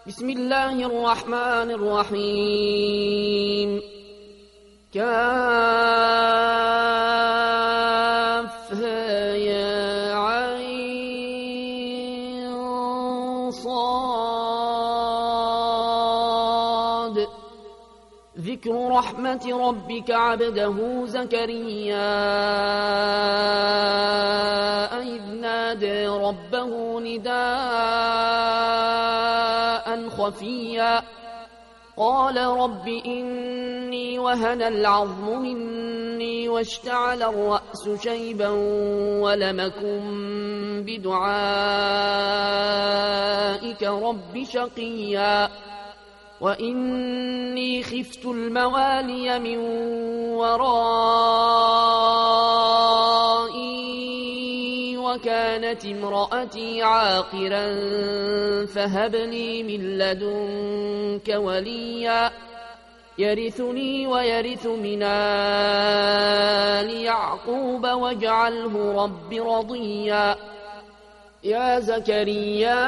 بسم الله الرحمن الرحيم. كافها يا عين صاد. ذكر رحمة ربك عبده زكريا إذ نادى ربه نداء خفيا قال رب إني وهن العظم مني واشتعل الرأس شيبا ولم أكن بدعائك رب شقيا وإني خفت الموالي من ورائي وكانت امرأتي عاقرا فهب لي من لدنك وليا يرثني ويرث من آل يعقوب واجعله رب رضيا. يا زكريا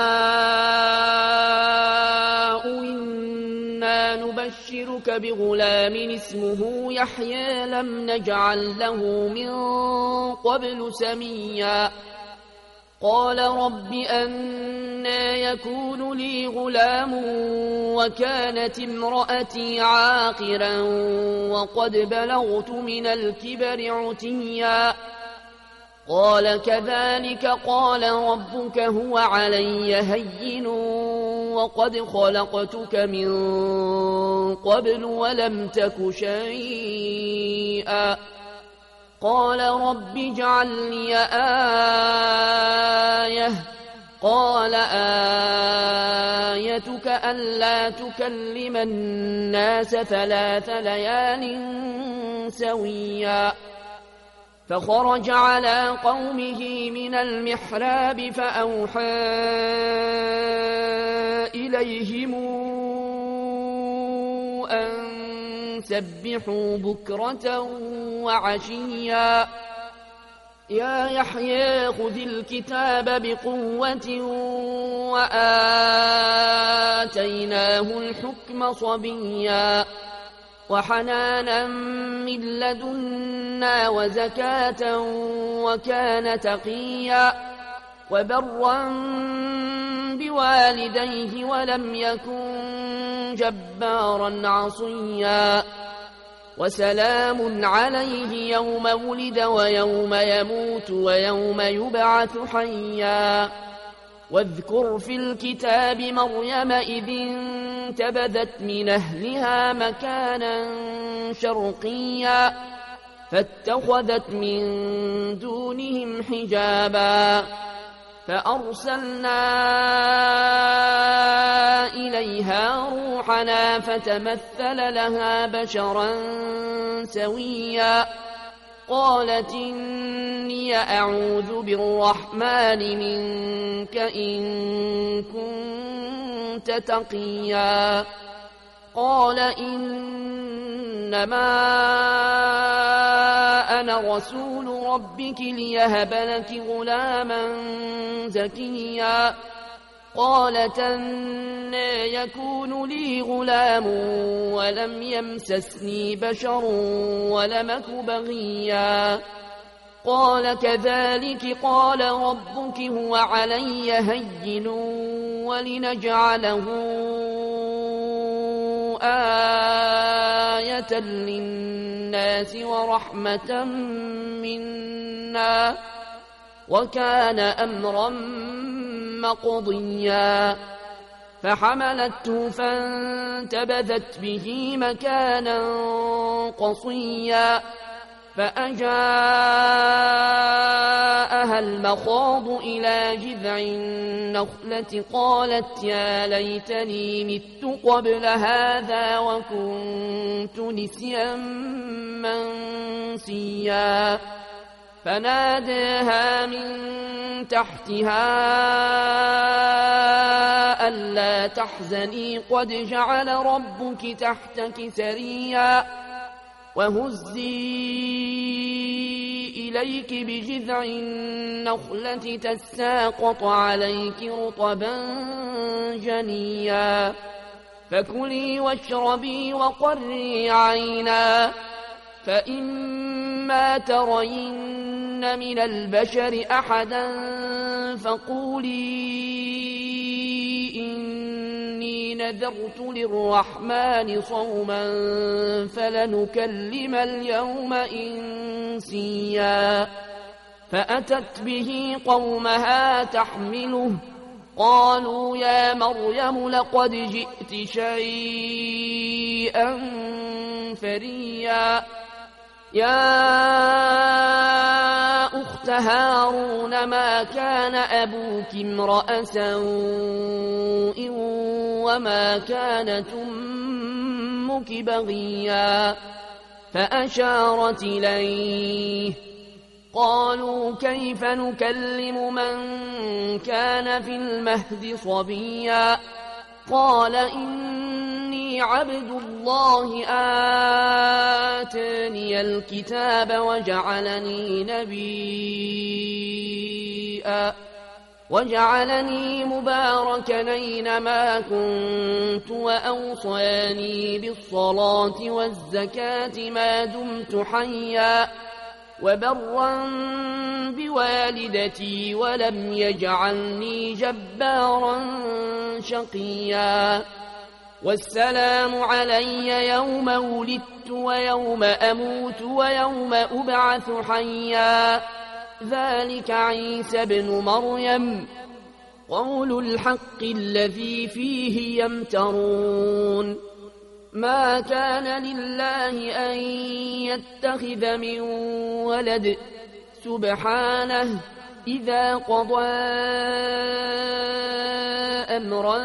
إنا نبشرك بغلام اسمه يحيى لم نجعل له من قبل سميا قال رب أنى يكون لي غلام وكانت امرأتي عاقرا وقد بلغت من الكبر عتيا قال كذلك قال ربك هو علي هين وقد خلقتك من قبل ولم تك شيئا قال رب اجعل لي آية قال آيتك ألا تكلم الناس 3 ليال سويا فخرج على قومه من المحراب فأوحى إليهم أن سبحوا بكرة وعشيا يا يحيى خذ الكتاب بقوة وآتيناه الحكم صبيا وحنانا من لدنا وزكاة وكان تقيا وبرا بوالديه ولم يكن جبارا عصيا وسلام عليه يوم ولد ويوم يموت ويوم يبعث حيا واذكر في الكتاب مريم إذ انتبذت من أهلها مكانا شرقيا فاتخذت من دونهم حجابا فأرسلنا إليها روحنا فتمثل لها بشرا سويا قالت إني أعوذ بالرحمن منك إن كنت تقيا قال إنما أنا رسول ربك ليهب لك غلاما زكيا قالت أنى يكون لي غلام ولم يمسسني بشر ولم أك بغيا قال كذلك قال ربك هو علي هين ولنجعله آية للناس ورحمة منا وكان أمرا مقضيا فحملته فانتبذت به مكانا قصيا فأجاءها المخاض إلى جذع النخلة قالت يا ليتني مت قبل هذا وكنت نسيا منسيا فناداها من تحتها ألا تحزني قد جعل ربك تحتك سريا وهزي إليك بجذع النخلة تساقط عليك رطبا جنيا فكلي واشربي وقري عينا فإما ترين من البشر أحدا فقولي إني نذرت للرحمن صوما فلنكلم اليوم إنسيا فأتت به قومها تحمله قالوا يا مريم لقد جئت شيئا فريا يا أخت هارون ما كان أبوك امرأ سوء وما كانت أمك بغيا فأشارت إليه قالوا كيف نكلم من كان في المهد صبيا قال إني عبد الله آتاني الكتاب وجعلني مباركا أينما كنت وأوصاني بالصلاة والزكاة ما دمت حيا وبرا بوالدتي ولم يجعلني جبارا شقيا والسلام علي يوم ولدت ويوم أموت ويوم أبعث حيا ذلك عيسى بن مريم قول الحق الذي فيه يمترون ما كان لله أن يتخذ من ولد سبحانه إذا قضى أمرا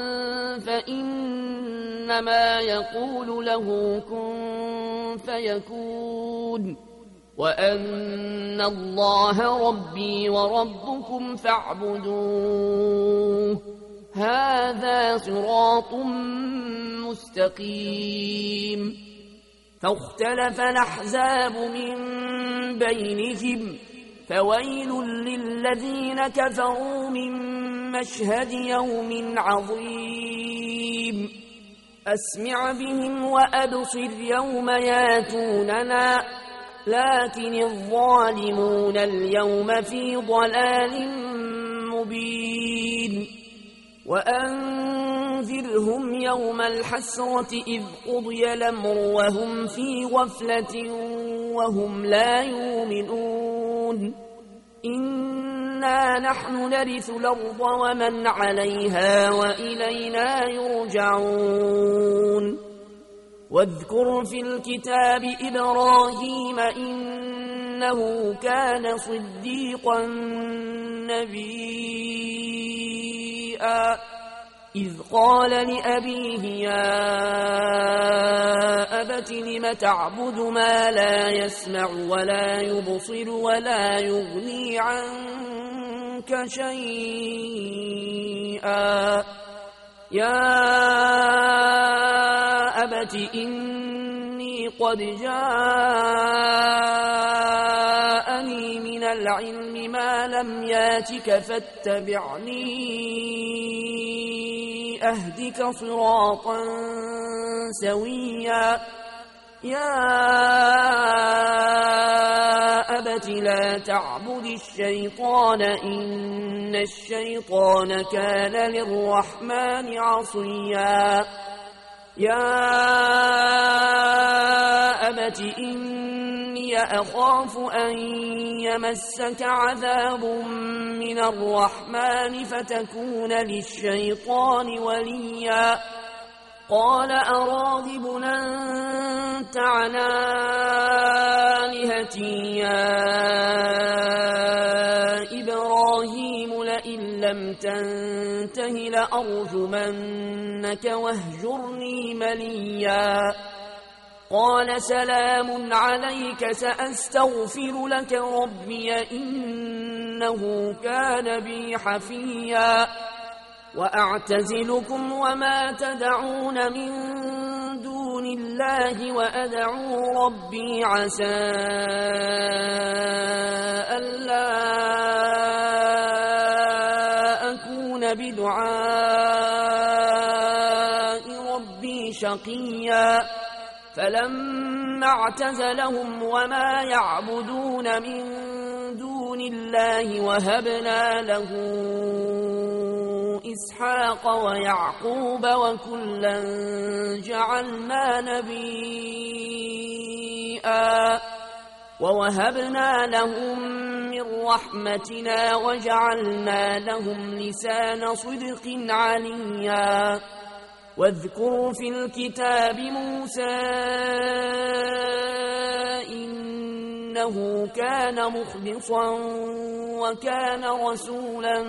فإنما يقول له كن فيكون وأن الله ربي وربكم فاعبدوه هذا صراط مستقيم فاختلف الأحزاب من بينهم فويل للذين كفروا من مشهد يوم عظيم أسمع بهم وأبصر يوم ياتوننا لكن الظالمون اليوم في ضلال مبين وأنذرهم يوم الحسرة إذ قضي الأمر وهم في غفلة وهم لا يؤمنون إنا نحن نرث الأرض ومن عليها وإلينا يرجعون واذكر في الكتاب إبراهيم إنه كان صديقا نبيا إذ قال لأبيه يا أبت لم تعبد ما لا يسمع ولا يبصر ولا يغني عنك شيئا يا أبت إني قد جاءني من العلم ما لم ياتك فاتبعني أهدك صراطا سويا يا أبت لا تعبد الشيطان إن الشيطان كان للرحمن عصيا يا أبت إني أخاف أن يمسك عذاب من الرحمن فتكون للشيطان وليا قال أراغب أنت عن آلهتي يا إبراهيم لئن لم تنته لأرجمنك واهجرني مليا قال سلام عليك سأستغفر لك ربي إنه كان بي حفيا وأعتزلكم وما تدعون من دون الله وأدعو ربي عسى ألا أكون بدعاء ربي شقيا فلما اعتزلهم وما يعبدون من دون الله وهبنا له إسحاق ويعقوب وكلا جعلنا نبيا ووهبنا لهم من رحمتنا وجعلنا لهم لسان صدق عليا واذكر في الكتاب موسى إنه كان مخلصا وكان رسولا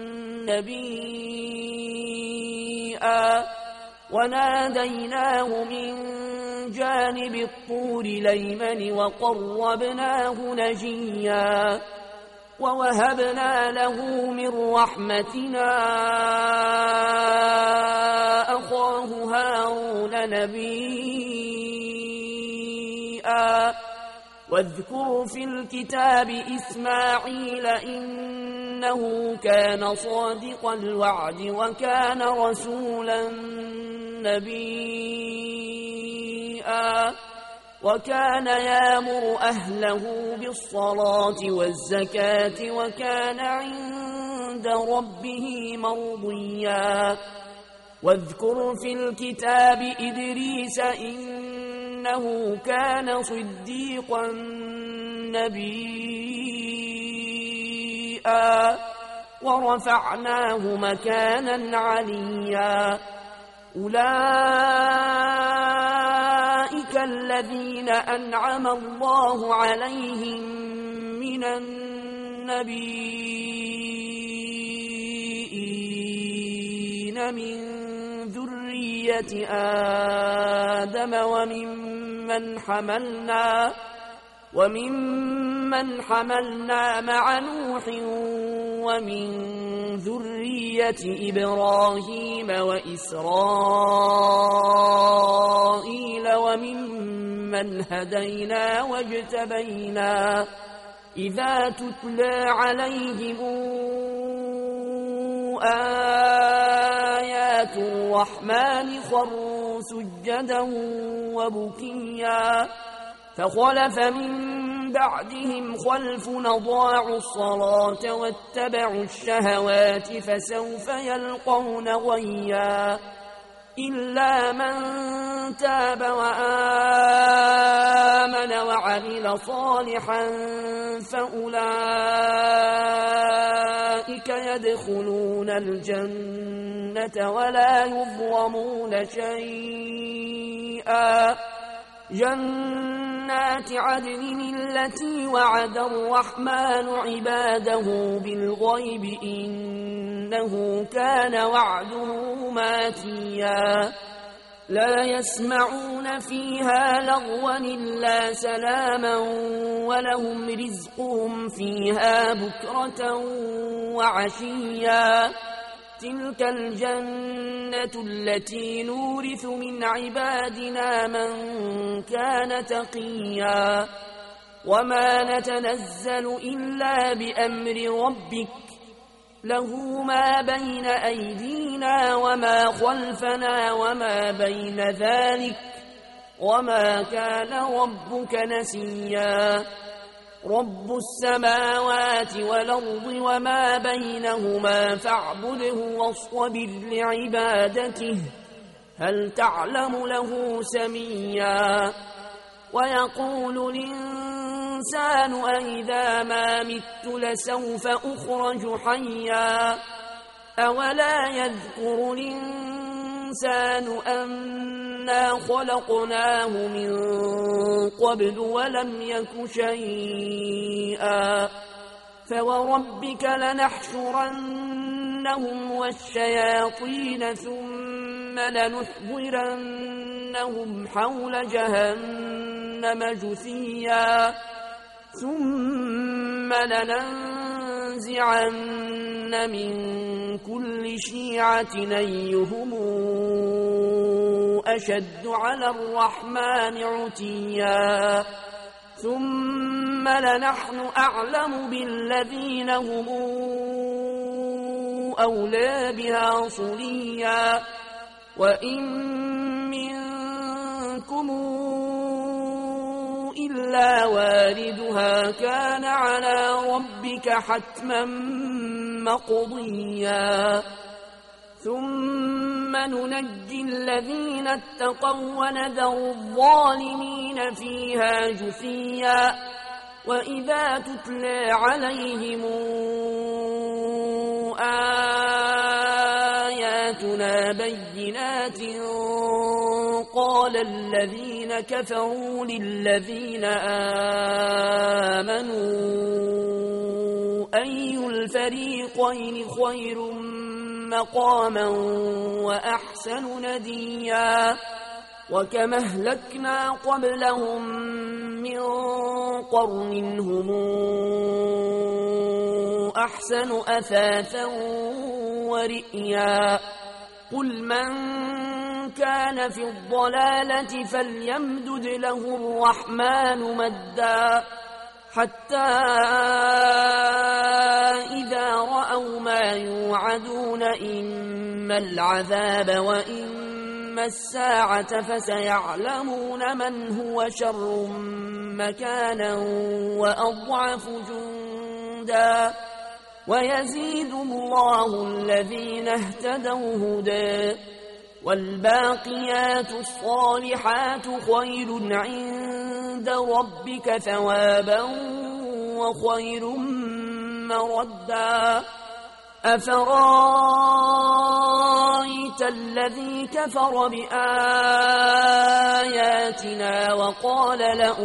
نبيا وناديناه من جانب الطور الأيمن وقربناه نجيا ووهبنا له من رحمتنا أخاه هارون نبيا واذكر في الكتاب إسماعيل إنه كان صادق الوعد وكان رسولا نبيا وكان يأمر أهله بالصلاة والزكاة وكان عند ربه مرضيا واذكر في الكتاب إدريس إنه كان صديقا نبيا ورفعناه مكانا عليا أولئك الذين أنعم الله عليهم من النبيين من ذرية آدم وممن حملنا مع نوح ومن ذرية إبراهيم وإسرائيل وممن هدينا واجتبينا إذا تتلى عليهم آيات الرحمن خروا سجدا وبكيا فخلف من بعدهم خلف أضاعوا الصلاة واتبعوا الشهوات فسوف يلقون غيا إلا من تاب وآمن وعمل صالحا فأولئك يدخلون الجنة ولا يظلمون شيئا جنات عدن التي وعد الرحمن عباده بالغيب إنه كان وعده ماتيا لا يسمعون فيها لغوا إلا سلاما ولهم رزقهم فيها بكرة وعشيا تلك الجنة التي نورث من عبادنا من كان تقيا وما نتنزل إلا بأمر ربك له ما بين أيدينا وما خلفنا وما بين ذلك وما كان ربك نسيا رب السماوات والأرض وما بينهما فاعبده واصطبر لعبادته هل تعلم له سميا ويقول الإنسان أئذا ما مت لسوف أخرج حيا أولا يذكر الإنسان أنا خلقناه من قبل ولم يك شيئا فوربك لنحشرنهم والشياطين ثم لنحضرنهم حول جهنم جثيا ثم لننزعن من كل شيعة أيهم أشد على الرحمن عتيا ثم لنحن أعلم بالذين هم أولى بها صليا وإن منكم إلا واردها كان على ربك حتما مقضيا ثم ننجي الذين اتقوا ونذر الظالمين فيها جثيا وإذا تتلى عليهم آياتنا بينات قال الذين كفروا للذين آمنوا أي الفريقين خير مقاما وأحسن نديا وكما أهلكنا قبلهم من قرن هم أحسن أثاثا ورئيا قل من كان في الضلالة فليمدد له الرحمن مدا حتى إذا رأوا ما يوعدون إما العذاب وإما الساعة فسيعلمون من هو شر مكانا وأضعف جندا ويزيد الله الذين اهتدوا هدى والباقيات الصالحات خير عند ربك ثوابا وخير مردا أفرأيت الذي كفر بآياتنا وقال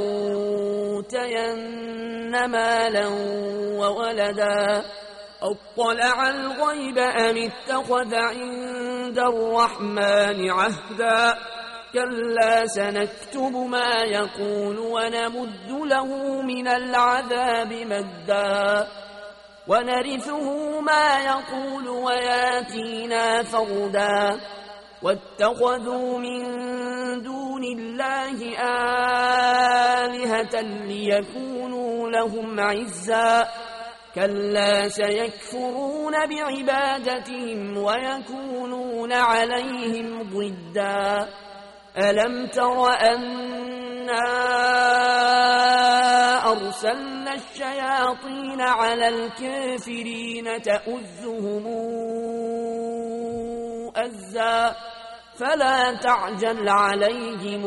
لأوتين مالا وولدا أطلع الغيب أم اتخذ عند الرحمن عهدا كلا سنكتب ما يقول ونمد له من العذاب مدا ونرثه ما يقول وياتينا فردا واتخذوا من دون الله آلهة ليكونوا لهم عزا كلا سيكفرون بعبادتهم ويكونون عليهم ضدا ألم تر أنا أرسلنا الشياطين على الكافرين تؤزهم أزا فلا تعجل عليهم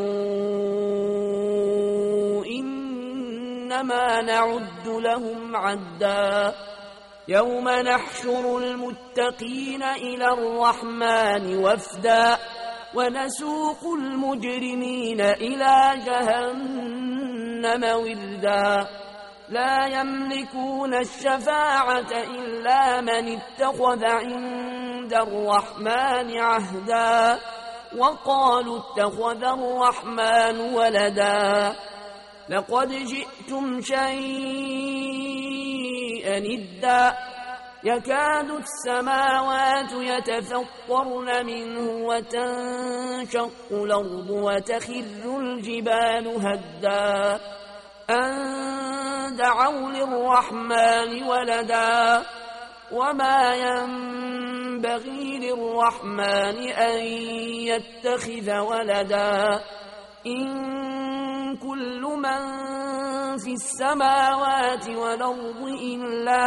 إنما نعد لهم عدا يوم نحشر المتقين إلى الرحمن وفدا ونسوق المجرمين إلى جهنم وردا لا يملكون الشفاعة إلا من اتخذ عند الرحمن عهدا وقالوا اتخذ الرحمن ولدا لقد جئتم شيئا إدا يكاد السماوات يتفطرن منه وتنشق الأرض وتخر الجبال هدا أن دعوا للرحمن ولدا وما ينبغي للرحمن أن يتخذ ولدا إن كل من في السماوات والأرض إلا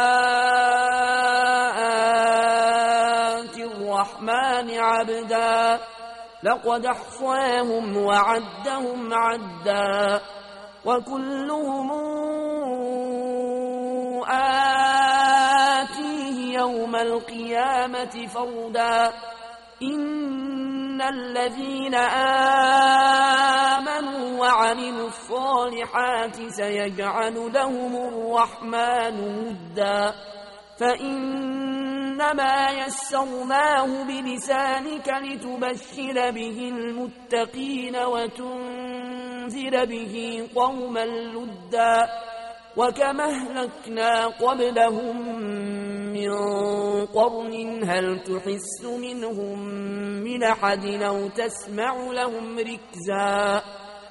آتي الرحمن عبدا لقد أحصاهم وعدهم عدا وكلهم آتيه يوم القيامة فردا إن الذين آمنوا وعملوا الصالحات سيجعل لهم الرحمن ودا فإنما يسرناه بلسانك لتبشر به المتقين وتنذر به قوما لدا وكما أهلكنا قبلهم من قرن هل تحس منهم من أحد أو تسمع لهم ركزا